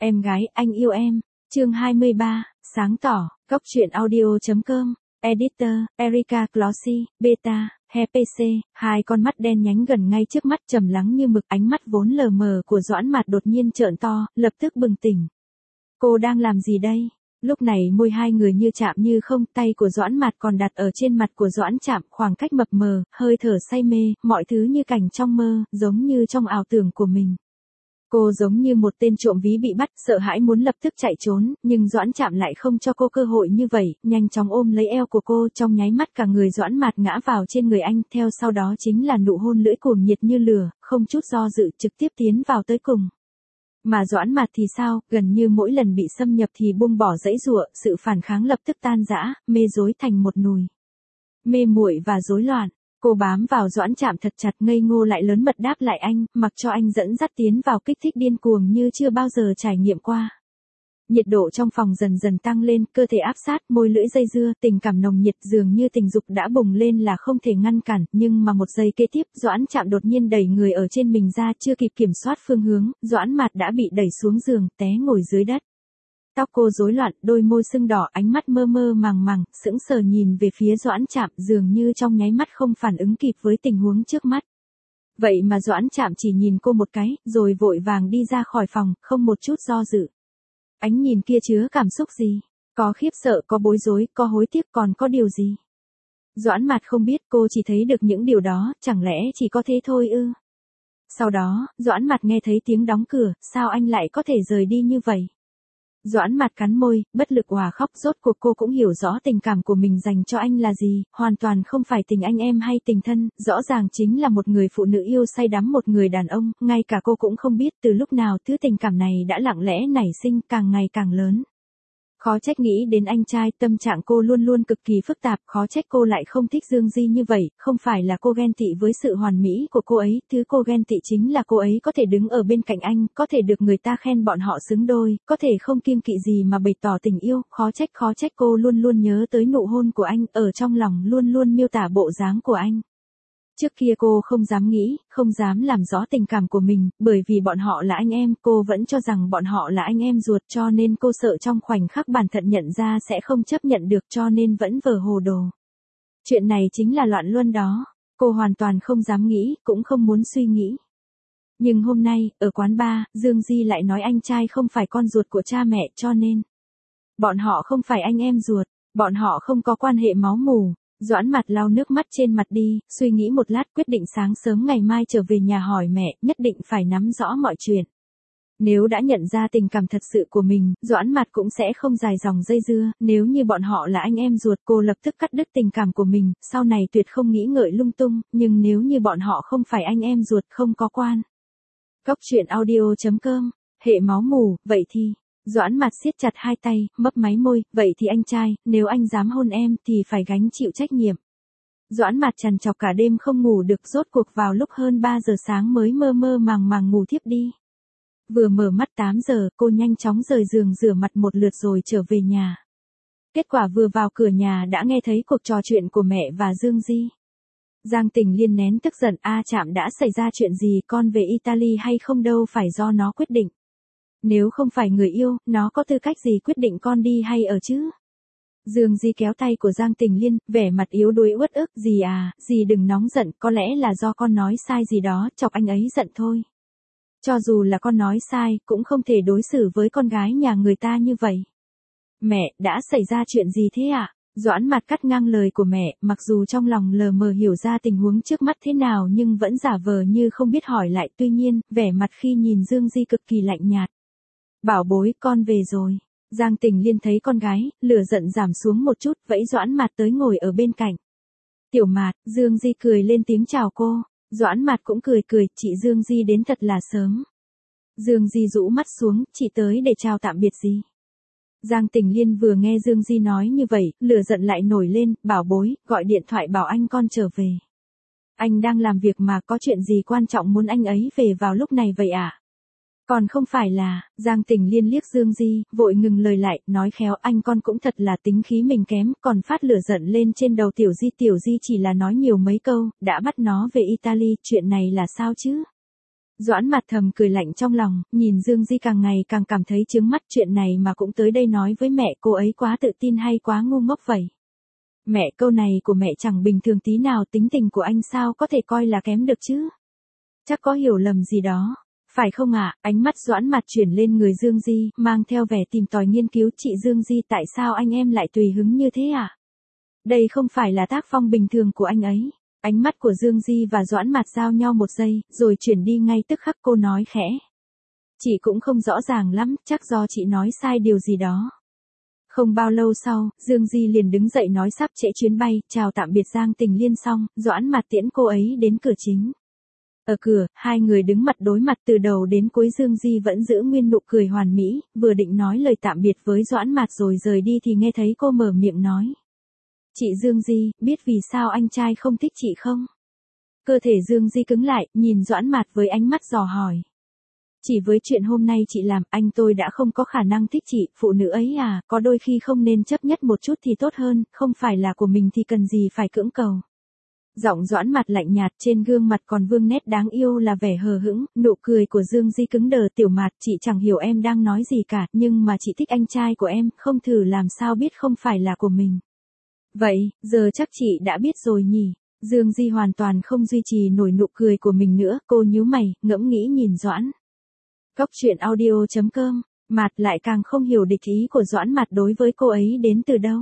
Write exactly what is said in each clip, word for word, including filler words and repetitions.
Em gái, anh yêu em. Chương hai mươi ba, sáng tỏ, Cóc truyện audio.com, Editor, Erica Closy, Beta, He pê xê, hai con mắt đen nhánh gần ngay trước mắt trầm lắng như mực, ánh mắt vốn lờ mờ của Doãn Mạt đột nhiên trợn to, lập tức bừng tỉnh. Cô đang làm gì đây? Lúc này môi hai người như chạm như không, tay của Doãn Mạt còn đặt ở trên mặt của Doãn Trạm, khoảng cách mập mờ, hơi thở say mê, mọi thứ như cảnh trong mơ, giống như trong ảo tưởng của mình. Cô giống như một tên trộm ví bị bắt, sợ hãi muốn lập tức chạy trốn, nhưng Doãn Trạm lại không cho cô cơ hội như vậy, nhanh chóng ôm lấy eo của cô, trong nháy mắt cả người Doãn Mạt ngã vào trên người anh, theo sau đó chính là nụ hôn lưỡi cuồng nhiệt như lửa, không chút do dự trực tiếp tiến vào tới cùng. Mà Doãn Mạt thì sao, gần như mỗi lần bị xâm nhập thì buông bỏ giãy giụa, sự phản kháng lập tức tan rã, mê rối thành một nùi. Mê muội và rối loạn. Cô bám vào Doãn Trạm thật chặt, ngây ngô lại lớn mật đáp lại anh, mặc cho anh dẫn dắt tiến vào kích thích điên cuồng như chưa bao giờ trải nghiệm qua. Nhiệt độ trong phòng dần dần tăng lên, cơ thể áp sát, môi lưỡi dây dưa, tình cảm nồng nhiệt dường như tình dục đã bùng lên là không thể ngăn cản, nhưng mà một giây kế tiếp, Doãn Trạm đột nhiên đẩy người ở trên mình ra, chưa kịp kiểm soát phương hướng, Doãn Mạt đã bị đẩy xuống giường, té ngồi dưới đất. Tóc cô rối loạn, đôi môi sưng đỏ, ánh mắt mơ mơ màng màng, sững sờ nhìn về phía Doãn Trạm, dường như trong nháy mắt không phản ứng kịp với tình huống trước mắt. Vậy mà Doãn Trạm chỉ nhìn cô một cái, rồi vội vàng đi ra khỏi phòng, không một chút do dự. Ánh nhìn kia chứa cảm xúc gì? Có khiếp sợ, có bối rối, có hối tiếc, còn có điều gì? Doãn Mạt không biết, cô chỉ thấy được những điều đó, chẳng lẽ chỉ có thế thôi ư? Sau đó, Doãn Mạt nghe thấy tiếng đóng cửa, sao anh lại có thể rời đi như vậy? Doãn Mạt cắn môi, bất lực òa khóc, rốt cuộc cô cũng hiểu rõ tình cảm của mình dành cho anh là gì, hoàn toàn không phải tình anh em hay tình thân, rõ ràng chính là một người phụ nữ yêu say đắm một người đàn ông, ngay cả cô cũng không biết từ lúc nào thứ tình cảm này đã lặng lẽ nảy sinh, càng ngày càng lớn. Khó trách nghĩ đến anh trai, tâm trạng cô luôn luôn cực kỳ phức tạp, khó trách cô lại không thích Dương Di như vậy, không phải là cô ghen tị với sự hoàn mỹ của cô ấy, thứ cô ghen tị chính là cô ấy có thể đứng ở bên cạnh anh, có thể được người ta khen bọn họ xứng đôi, có thể không kiêng kỵ gì mà bày tỏ tình yêu, khó trách khó trách cô luôn luôn nhớ tới nụ hôn của anh, ở trong lòng luôn luôn miêu tả bộ dáng của anh. Trước kia cô không dám nghĩ, không dám làm rõ tình cảm của mình, bởi vì bọn họ là anh em, cô vẫn cho rằng bọn họ là anh em ruột, cho nên cô sợ trong khoảnh khắc bản thân nhận ra sẽ không chấp nhận được, cho nên vẫn vờ hồ đồ. Chuyện này chính là loạn luân đó, cô hoàn toàn không dám nghĩ, cũng không muốn suy nghĩ. Nhưng hôm nay, ở quán bar, Dương Di lại nói anh trai không phải con ruột của cha mẹ, cho nên bọn họ không phải anh em ruột, bọn họ không có quan hệ máu mủ. Doãn Mạt lau nước mắt trên mặt đi, suy nghĩ một lát quyết định sáng sớm ngày mai trở về nhà hỏi mẹ, nhất định phải nắm rõ mọi chuyện. Nếu đã nhận ra tình cảm thật sự của mình, Doãn Mạt cũng sẽ không dài dòng dây dưa, nếu như bọn họ là anh em ruột cô lập tức cắt đứt tình cảm của mình, sau này tuyệt không nghĩ ngợi lung tung, nhưng nếu như bọn họ không phải anh em ruột không có quan. Cóc truyện audio.com, hệ máu mủ, vậy thì... Doãn Mạt siết chặt hai tay, mấp máy môi, vậy thì anh trai, nếu anh dám hôn em thì phải gánh chịu trách nhiệm. Doãn Mạt trằn trọc cả đêm không ngủ được, rốt cuộc vào lúc hơn ba giờ sáng mới mơ mơ màng màng ngủ thiếp đi. Vừa mở mắt tám giờ, cô nhanh chóng rời giường rửa mặt một lượt rồi trở về nhà. Kết quả vừa vào cửa nhà đã nghe thấy cuộc trò chuyện của mẹ và Dương Di. Giang Tình Liên nén tức giận, a Trạm đã xảy ra chuyện gì, con về Italy hay không đâu phải do nó quyết định. Nếu không phải người yêu, nó có tư cách gì quyết định con đi hay ở chứ? Dương Di kéo tay của Giang Tình Liên, vẻ mặt yếu đuối uất ức, dì à, dì đừng nóng giận, có lẽ là do con nói sai gì đó, chọc anh ấy giận thôi. Cho dù là con nói sai, cũng không thể đối xử với con gái nhà người ta như vậy. Mẹ, đã xảy ra chuyện gì thế ạ? À? Doãn Mạt cắt ngang lời của mẹ, mặc dù trong lòng lờ mờ hiểu ra tình huống trước mắt thế nào nhưng vẫn giả vờ như không biết hỏi lại, tuy nhiên, vẻ mặt khi nhìn Dương Di cực kỳ lạnh nhạt. Bảo bối, con về rồi. Giang Tình Liên thấy con gái, lửa giận giảm xuống một chút, vẫy Doãn Mạt tới ngồi ở bên cạnh. Tiểu Mạt, Dương Di cười lên tiếng chào cô. Doãn Mạt cũng cười cười, chị Dương Di đến thật là sớm. Dương Di rũ mắt xuống, chị tới để chào tạm biệt gì? Giang Tình Liên vừa nghe Dương Di nói như vậy, lửa giận lại nổi lên, bảo bối, gọi điện thoại bảo anh con trở về. Anh đang làm việc mà, có chuyện gì quan trọng muốn anh ấy về vào lúc này vậy ạ? À? Còn không phải là, Giang Tình Liên liếc Dương Di, vội ngừng lời lại, nói khéo anh con cũng thật là tính khí mình kém, còn phát lửa giận lên trên đầu Tiểu Di. Tiểu Di chỉ là nói nhiều mấy câu, đã bắt nó về Italy, chuyện này là sao chứ? Doãn Mạt thầm cười lạnh trong lòng, nhìn Dương Di càng ngày càng cảm thấy chướng mắt, chuyện này mà cũng tới đây nói với mẹ, cô ấy quá tự tin hay quá ngu ngốc vậy. Mẹ, câu này của mẹ chẳng bình thường tí nào, tính tình của anh sao có thể coi là kém được chứ? Chắc có hiểu lầm gì đó. Phải không ạ? Ánh mắt Doãn Mạt chuyển lên người Dương Di, mang theo vẻ tìm tòi nghiên cứu. Chị Dương Di, tại sao anh em lại tùy hứng như thế ạ? Đây không phải là tác phong bình thường của anh ấy. Ánh mắt của Dương Di và Doãn Mạt giao nhau một giây, rồi chuyển đi ngay tức khắc. Cô nói khẽ. Chị cũng không rõ ràng lắm, chắc do chị nói sai điều gì đó. Không bao lâu sau, Dương Di liền đứng dậy nói sắp trễ chuyến bay, chào tạm biệt Giang Tình Liên xong, Doãn Mạt tiễn cô ấy đến cửa chính. Ở cửa, hai người đứng mặt đối mặt từ đầu đến cuối. Dương Di vẫn giữ nguyên nụ cười hoàn mỹ, vừa định nói lời tạm biệt với Doãn Mạt rồi rời đi thì nghe thấy cô mở miệng nói. Chị Dương Di, biết vì sao anh trai không thích chị không? Cơ thể Dương Di cứng lại, nhìn Doãn Mạt với ánh mắt dò hỏi. Chỉ với chuyện hôm nay chị làm, anh tôi đã không có khả năng thích chị, phụ nữ ấy à, có đôi khi không nên chấp nhất một chút thì tốt hơn, không phải là của mình thì cần gì phải cưỡng cầu. Giọng Doãn Mạt lạnh nhạt, trên gương mặt còn vương nét đáng yêu là vẻ hờ hững, nụ cười của Dương Di cứng đờ. Tiểu Mạt, chị chẳng hiểu em đang nói gì cả, nhưng mà chị thích anh trai của em, không thử làm sao biết không phải là của mình. Vậy, giờ chắc chị đã biết rồi nhỉ? Dương Di hoàn toàn không duy trì nổi nụ cười của mình nữa, cô nhíu mày, ngẫm nghĩ nhìn Doãn. Góc truyện audio chấm com, Mạt lại càng không hiểu địch ý của Doãn Mạt đối với cô ấy đến từ đâu.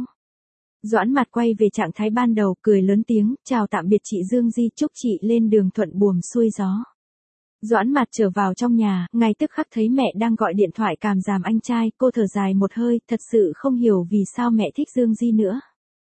Doãn Mạt quay về trạng thái ban đầu, cười lớn tiếng, chào tạm biệt chị Dương Di, chúc chị lên đường thuận buồm xuôi gió. Doãn Mạt trở vào trong nhà, ngay tức khắc thấy mẹ đang gọi điện thoại càm ràm anh trai, cô thở dài một hơi, thật sự không hiểu vì sao mẹ thích Dương Di nữa.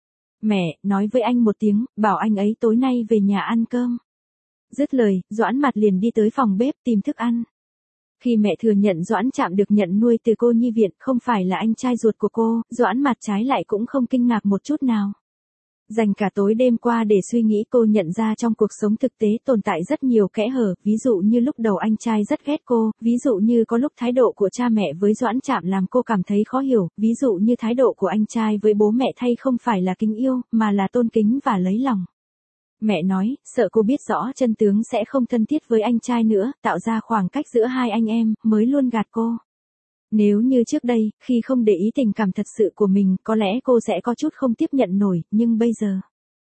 Mẹ, nói với anh một tiếng, bảo anh ấy tối nay về nhà ăn cơm. Dứt lời, Doãn Mạt liền đi tới phòng bếp tìm thức ăn. Khi mẹ thừa nhận Doãn Trạm được nhận nuôi từ cô nhi viện, không phải là anh trai ruột của cô, Doãn Mạt trái lại cũng không kinh ngạc một chút nào. Dành cả tối đêm qua để suy nghĩ, cô nhận ra trong cuộc sống thực tế tồn tại rất nhiều kẽ hở, ví dụ như lúc đầu anh trai rất ghét cô, ví dụ như có lúc thái độ của cha mẹ với Doãn Trạm làm cô cảm thấy khó hiểu, ví dụ như thái độ của anh trai với bố mẹ thay không phải là kính yêu, mà là tôn kính và lấy lòng. Mẹ nói, sợ cô biết rõ chân tướng sẽ không thân thiết với anh trai nữa, tạo ra khoảng cách giữa hai anh em, mới luôn gạt cô. Nếu như trước đây, khi không để ý tình cảm thật sự của mình, có lẽ cô sẽ có chút không tiếp nhận nổi, nhưng bây giờ,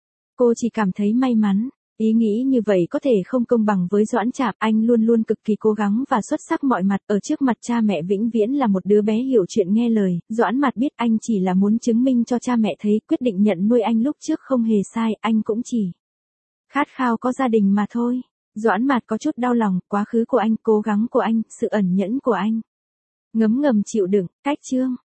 cô chỉ cảm thấy may mắn. Ý nghĩ như vậy có thể không công bằng với Doãn Trạm, anh luôn luôn cực kỳ cố gắng và xuất sắc mọi mặt, ở trước mặt cha mẹ vĩnh viễn là một đứa bé hiểu chuyện nghe lời. Doãn Mạt biết anh chỉ là muốn chứng minh cho cha mẹ thấy quyết định nhận nuôi anh lúc trước không hề sai, anh cũng chỉ khát khao có gia đình mà thôi. Doãn Mạt có chút đau lòng, quá khứ của anh, cố gắng của anh, sự ẩn nhẫn của anh. Ngấm ngầm chịu đựng, cách chương.